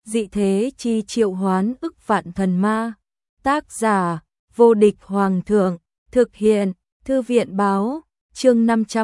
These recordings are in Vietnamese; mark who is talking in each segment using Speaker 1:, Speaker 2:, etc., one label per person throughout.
Speaker 1: dị thế chi triệu hoán ức vạn thần ma. Tác giả, vô địch hoàng thượng, thực hiện, thư viện báo, chương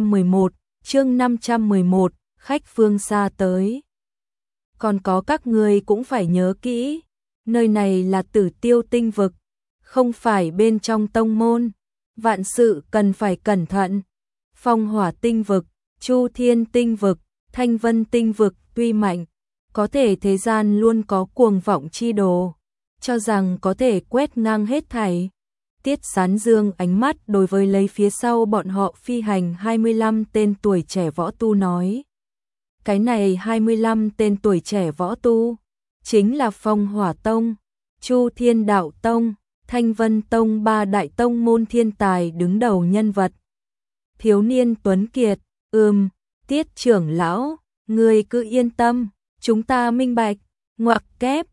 Speaker 1: 511, khách phương xa tới. Còn có các ngươi cũng phải nhớ kỹ, nơi này là Tử Tiêu tinh vực, không phải bên trong tông môn, vạn sự cần phải cẩn thận. Phong Hỏa tinh vực, Chu Thiên tinh vực, Thanh Vân tinh vực tuy mạnh, có thể thế gian luôn có cuồng vọng chi đồ, cho rằng có thể quét ngang hết thảy. Tiết Sán Dương ánh mắt đối với lấy phía sau bọn họ phi hành 25 tên tuổi trẻ võ tu nói. Cái này 25 tên tuổi trẻ võ tu, chính là Phong Hỏa Tông, Chu Thiên Đạo Tông, Thanh Vân Tông ba đại tông môn thiên tài đứng đầu nhân vật. Thiếu niên tuấn kiệt, Tiết trưởng lão, ngươi cứ yên tâm, chúng ta minh bạch, ngoặc kép,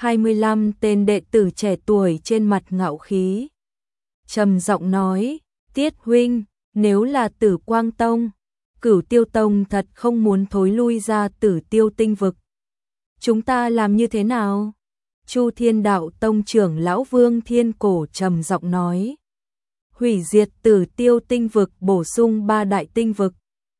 Speaker 1: 25 tên đệ tử trẻ tuổi trên mặt ngạo khí. Trầm giọng nói, Tiết huynh, nếu là Tử Quang Tông, Cửu Tiêu Tông thật không muốn thối lui ra Tử Tiêu tinh vực. Chúng ta làm như thế nào? Chu Thiên Đạo Tông trưởng lão Vương Thiên Cổ trầm giọng nói. Hủy diệt Tử Tiêu tinh vực, bổ sung ba đại tinh vực.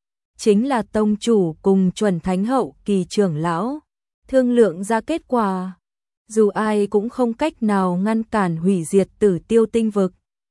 Speaker 1: Chính là tông chủ cùng chuẩn thánh hậu kỳ trưởng lão thương lượng ra kết quả. Dù ai cũng không cách nào ngăn cản hủy diệt Tử Tiêu tinh vực.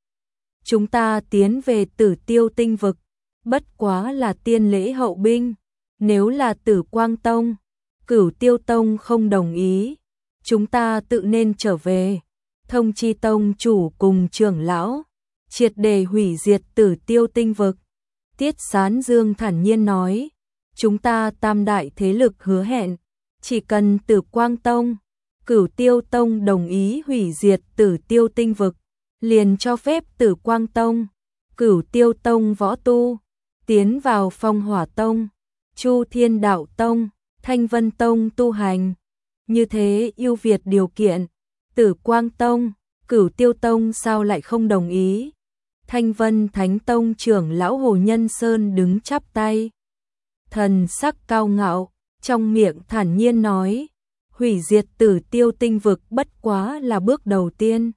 Speaker 1: Chúng ta tiến về Tử Tiêu tinh vực, bất quá là tiên lễ hậu binh. Nếu là Tử Quang Tông, Cửu Tiêu Tông không đồng ý, chúng ta tự nên trở về, thông chi tông chủ cùng trưởng lão, triệt để hủy diệt Tử Tiêu tinh vực. Tiết Sán Dương thản nhiên nói, chúng ta tam đại thế lực hứa hẹn, chỉ cần Tử Quang Tông, Cửu Tiêu Tông đồng ý hủy diệt Tử Tiêu tinh vực, liền cho phép Tử Quang Tông, Cửu Tiêu Tông võ tu tiến vào Phong Hỏa Tông, Chu Thiên Đạo Tông, Thanh Vân Tông tu hành. Như thế ưu việt điều kiện, Tử Quang Tông, Cửu Tiêu Tông sao lại không đồng ý? Thanh Vân Thánh Tông trưởng lão Hồ Nhân Sơn đứng chắp tay, thần sắc cao ngạo, trong miệng thản nhiên nói, hủy diệt Tử Tiêu tinh vực bất quá là bước đầu tiên.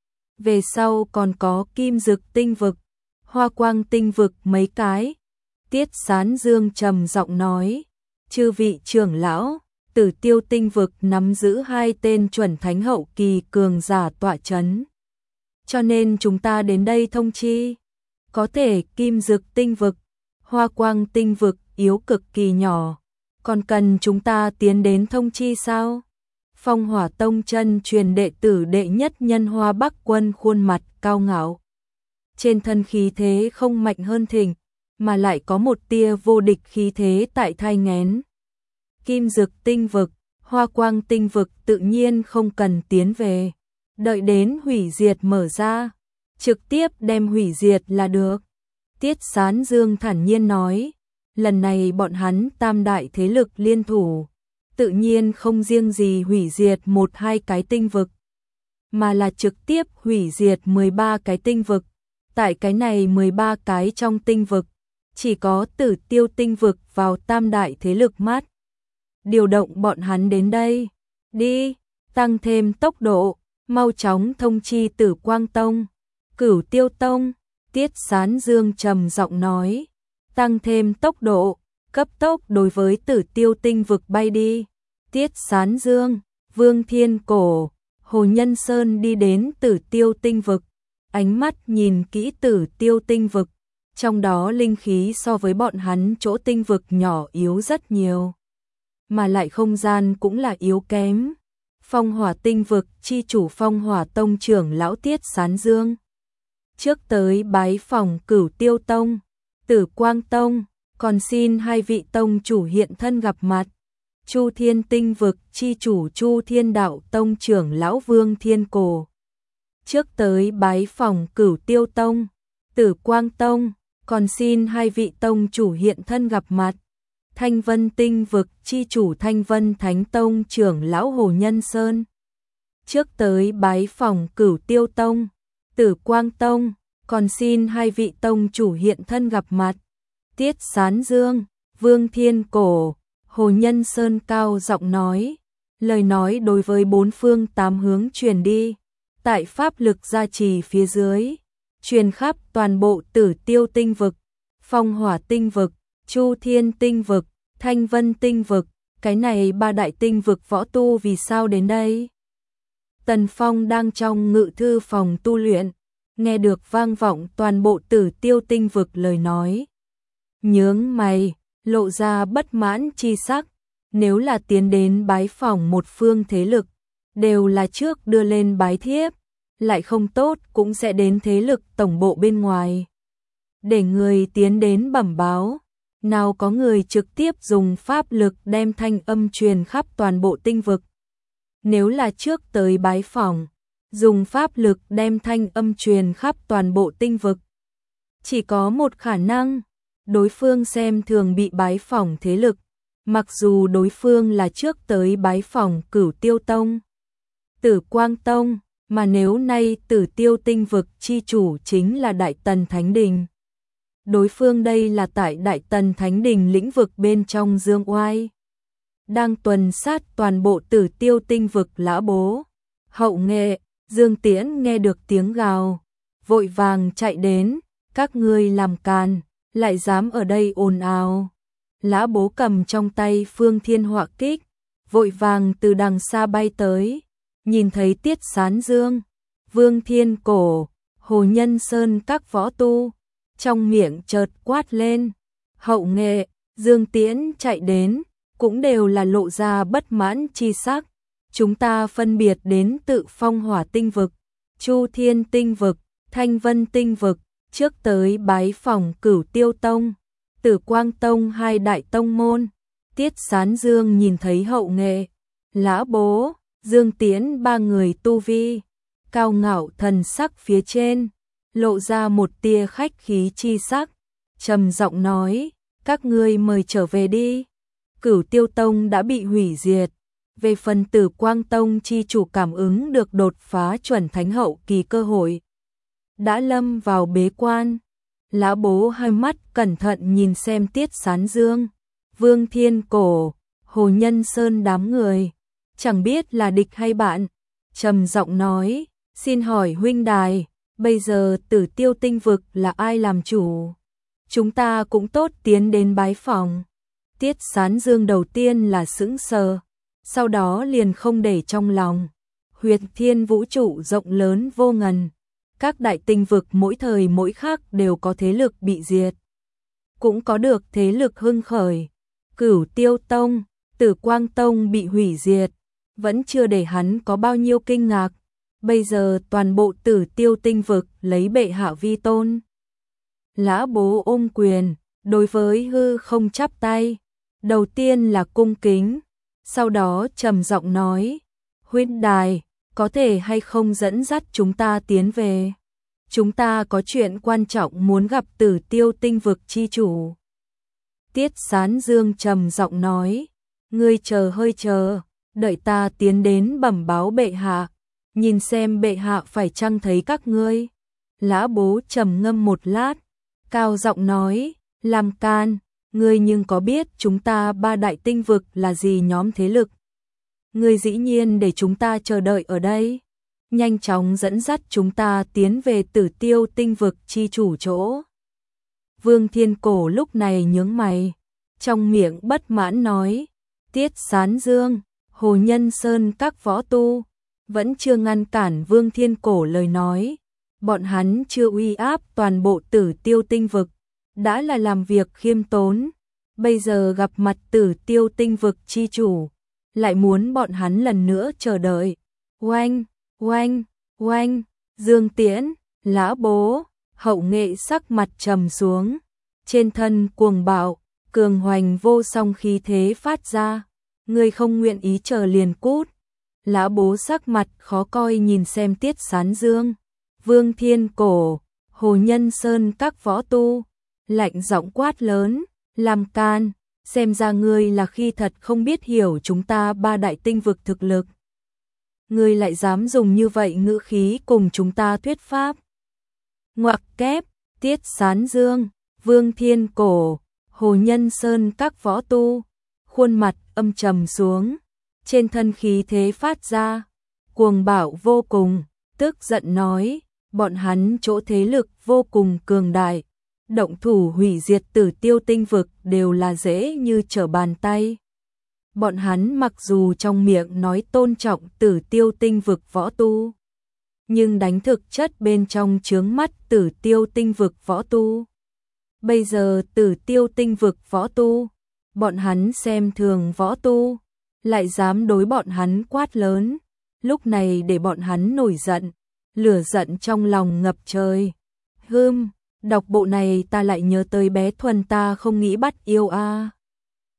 Speaker 1: Về sau còn có Kim Dực tinh vực, Hoa Quang tinh vực mấy cái. Tiết Sán Dương trầm giọng nói, chư vị trưởng lão, Tử Tiêu tinh vực nắm giữ hai tên chuẩn thánh hậu kỳ cường giả tọa chấn. Cho nên chúng ta đến đây thông chi, có thể Kim Dực tinh vực, Hoa Quang tinh vực yếu cực kỳ nhỏ, còn cần chúng ta tiến đến thông chi sao? Phong Hỏa Tông chân truyền đệ tử đệ nhất nhân Hoa Bắc Quân khuôn mặt cao ngạo. Trên thân khí thế không mạnh hơn Thịnh, mà lại có một tia vô địch khí thế tại thai nghén. Kim Dực tinh vực, Hoa Quang tinh vực tự nhiên không cần tiến về, đợi đến hủy diệt mở ra, trực tiếp đem hủy diệt là được. Tiết Sán Dương thản nhiên nói, lần này bọn hắn tam đại thế lực liên thủ, tự nhiên không riêng gì hủy diệt một hai cái tinh vực, mà là trực tiếp hủy diệt 13 cái tinh vực. Tại cái này 13 cái trong tinh vực, chỉ có Tử Tiêu tinh vực vào tam đại thế lực mắt. Điều động bọn hắn đến đây, đi, tăng thêm tốc độ, mau chóng thông chi Tử Quang Tông, Cửu Tiêu Tông. Tiết Sán Dương trầm giọng nói, tăng thêm tốc độ, cấp tốc đối với Tử Tiêu tinh vực bay đi. Tiết Sán Dương, Vương Thiên Cổ, Hồ Nhân Sơn đi đến Tử Tiêu tinh vực, ánh mắt nhìn kỹ Tử Tiêu tinh vực, trong đó linh khí so với bọn hắn chỗ tinh vực nhỏ yếu rất nhiều, mà lại không gian cũng là yếu kém. Phong Hỏa tinh vực chi chủ Phong Hỏa Tông trưởng lão Tiết Sán Dương trước tới bái phòng Cửu Tiêu Tông, Tử Quang Tông, còn xin hai vị tông chủ hiện thân gặp mặt. Chu Thiên tinh vực chi chủ Chu Thiên Đạo Tông trưởng lão Vương Thiên Cổ trước tới bái phòng Cửu Tiêu Tông, Tử Quang Tông, còn xin hai vị tông chủ hiện thân gặp mặt. Thanh Vân tinh vực chi chủ Thanh Vân Thánh Tông trưởng lão Hồ Nhân Sơn trước tới bái phòng Cửu Tiêu Tông, Tử Quang Tông, còn xin hai vị tông chủ hiện thân gặp mặt. Tiết Sán Dương, Vương Thiên Cổ, Hồ Nhân Sơn cao giọng nói, lời nói đối với bốn phương tám hướng truyền đi, tại pháp lực gia trì phía dưới, truyền khắp toàn bộ Tử Tiêu tinh vực, Phong Hỏa tinh vực, Chu Thiên tinh vực, Thanh Vân tinh vực, cái này ba đại tinh vực võ tu vì sao đến đây? Tần Phong đang trong ngự thư phòng tu luyện, nghe được vang vọng toàn bộ Tử Tiêu tinh vực lời nói. Nhướng mày, lộ ra bất mãn chi sắc, nếu là tiến đến bái phỏng một phương thế lực, đều là trước đưa lên bái thiếp, lại không tốt cũng sẽ đến thế lực tổng bộ bên ngoài. Để người tiến đến bẩm báo, nào có người trực tiếp dùng pháp lực đem thanh âm truyền khắp toàn bộ tinh vực. Nếu là trước tới bái phỏng, dùng pháp lực đem thanh âm truyền khắp toàn bộ tinh vực. Chỉ có một khả năng, đối phương xem thường bị bái phỏng thế lực, mặc dù đối phương là trước tới bái phỏng Cửu Tiêu Tông, Tử Quang Tông, mà nếu nay Tử Tiêu tinh vực chi chủ chính là Đại Tần Thánh Đình. Đối phương đây là tại Đại Tần Thánh Đình lĩnh vực bên trong dương oai, đang tuần sát toàn bộ Tử Tiêu tinh vực Lã Bố, Hậu Nghệ, Dương Tiễn nghe được tiếng gào, vội vàng chạy đến, các ngươi làm càn, lại dám ở đây ồn ào. Lã Bố cầm trong tay Phương Thiên Họa Kích, vội vàng từ đằng xa bay tới, nhìn thấy Tiết Sán Dương, Vương Thiên Cổ, Hồ Nhân Sơn các võ tu, trong miệng chợt quát lên. Hậu Nghệ, Dương Tiễn chạy đến, cũng đều là lộ ra bất mãn chi sắc. Chúng ta phân biệt đến tự Phong Hỏa tinh vực, Chu Thiên tinh vực, Thanh Vân tinh vực, trước tới bái phỏng Cửu Tiêu Tông, Tử Quang Tông hai đại tông môn. Tiết Sán Dương nhìn thấy Hậu Nghệ, Lã Bố, Dương Tiễn ba người tu vi cao ngạo thần sắc phía trên, lộ ra một tia khách khí chi sắc, trầm giọng nói, các ngươi mời trở về đi. Cửu Tiêu Tông đã bị hủy diệt, về phần Tử Quang Tông chi chủ cảm ứng được đột phá chuẩn thánh hậu kỳ cơ hội, đã lâm vào bế quan. Lã Bố hai mắt cẩn thận nhìn xem Tiết Sán Dương, Vương Thiên Cổ, Hồ Nhân Sơn đám người, chẳng biết là địch hay bạn, trầm giọng nói, xin hỏi huynh đài, bây giờ Tử Tiêu tinh vực là ai làm chủ? Chúng ta cũng tốt tiến đến bái phỏng. Tiết Sán Dương đầu tiên là sững sờ, sau đó liền không để trong lòng. Huyệt thiên vũ trụ rộng lớn vô ngần, các đại tinh vực mỗi thời mỗi khắc đều có thế lực bị diệt, cũng có được thế lực hưng khởi. Cửu Tiêu Tông, Tử Quang Tông bị hủy diệt, vẫn chưa để hắn có bao nhiêu kinh ngạc. Bây giờ toàn bộ Tử Tiêu tinh vực lấy bệ hạ vi tôn. Lã Bố ôm quyền, đối với hư không chắp tay, đầu tiên là cung kính, sau đó trầm giọng nói, huynh đài, có thể hay không dẫn dắt chúng ta tiến về? Chúng ta có chuyện quan trọng muốn gặp Tử Tiêu tinh vực chi chủ. Tiết Sán Dương trầm giọng nói, ngươi chờ hơi chờ, đợi ta tiến đến bẩm báo bệ hạ, nhìn xem bệ hạ phải chăng thấy các ngươi. Lã Bố trầm ngâm một lát, cao giọng nói, làm can, ngươi nhưng có biết chúng ta ba đại tinh vực là gì nhóm thế lực? Ngươi dĩ nhiên để chúng ta chờ đợi ở đây, nhanh chóng dẫn dắt chúng ta tiến về Tử Tiêu tinh vực chi chủ chỗ. Vương Thiên Cổ lúc này nhướng mày, trong miệng bất mãn nói, Tiết Sán Dương, Hồ Nhân Sơn các võ tu, vẫn chưa ngăn cản Vương Thiên Cổ lời nói, bọn hắn chưa uy áp toàn bộ Tử Tiêu tinh vực, đã là làm việc khiêm tốn, bây giờ gặp mặt Tử Tiêu tinh vực chi chủ, lại muốn bọn hắn lần nữa chờ đợi. Oanh, oanh, oanh, Dương Tiễn, Lã Bố, Hậu Nghệ sắc mặt trầm xuống, trên thân cuồng bạo, cường hoành vô song khí thế phát ra, người không nguyện ý chờ liền cút. Lã Bố sắc mặt khó coi nhìn xem Tiết Sán Dương, Vương Thiên Cổ, Hồ Nhân Sơn các võ tu, lạnh giọng quát lớn, làm can, xem ra ngươi là khi thật không biết hiểu chúng ta ba đại tinh vực thực lực. Ngươi lại dám dùng như vậy ngữ khí cùng chúng ta thuyết pháp. Ngoặc kép, Tiết Sán Dương, Vương Thiên Cổ, Hồ Nhân Sơn các võ tu, khuôn mặt âm trầm xuống, trên thân khí thế phát ra, cuồng bạo vô cùng, tức giận nói, bọn hắn chỗ thế lực vô cùng cường đại, động thủ hủy diệt Tử Tiêu tinh vực đều là dễ như trở bàn tay. Bọn hắn mặc dù trong miệng nói tôn trọng Tử Tiêu tinh vực võ tu, nhưng đánh thực chất bên trong chướng mắt Tử Tiêu tinh vực võ tu. Bây giờ Tử Tiêu tinh vực võ tu, bọn hắn xem thường võ tu, lại dám đối bọn hắn quát lớn, lúc này để bọn hắn nổi giận, lửa giận trong lòng ngập trời. Đọc bộ này ta lại nhớ tới bé Thuần ta không nghĩ bắt yêu a.